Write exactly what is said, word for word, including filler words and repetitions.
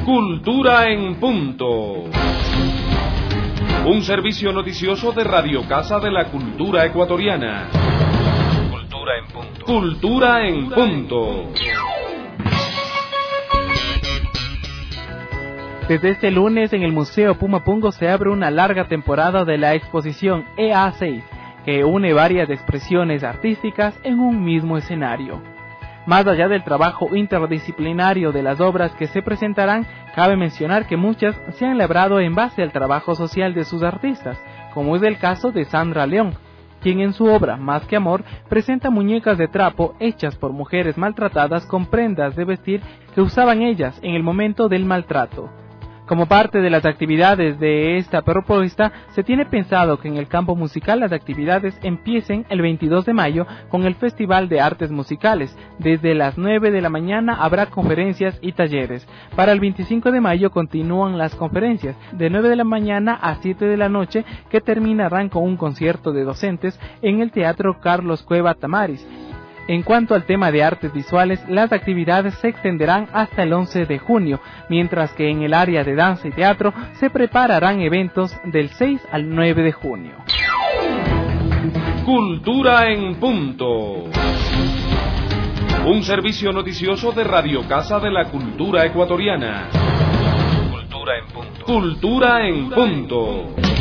Cultura en punto. Un servicio noticioso de Radio Casa de la Cultura Ecuatoriana. Cultura en punto. Cultura en punto. Desde este lunes en el Museo Pumapungo se abre una larga temporada de la exposición E A seis, que une varias expresiones artísticas en un mismo escenario. Más allá del trabajo interdisciplinario de las obras que se presentarán, cabe mencionar que muchas se han labrado en base al trabajo social de sus artistas, como es el caso de Sandra León, quien en su obra Más que Amor presenta muñecas de trapo hechas por mujeres maltratadas con prendas de vestir que usaban ellas en el momento del maltrato. Como parte de las actividades de esta propuesta, se tiene pensado que en el campo musical las actividades empiecen el veintidós de mayo con el Festival de Artes Musicales. Desde las nueve de la mañana habrá conferencias y talleres. Para el veinticinco de mayo continúan las conferencias, de nueve de la mañana a siete de la noche, que terminarán con un concierto de docentes en el Teatro Carlos Cueva Tamaris. En cuanto al tema de artes visuales, las actividades se extenderán hasta el once de junio, mientras que en el área de danza y teatro se prepararán eventos del seis al nueve de junio. Cultura en punto. Un servicio noticioso de Radio Casa de la Cultura Ecuatoriana. Cultura en punto. Cultura en punto.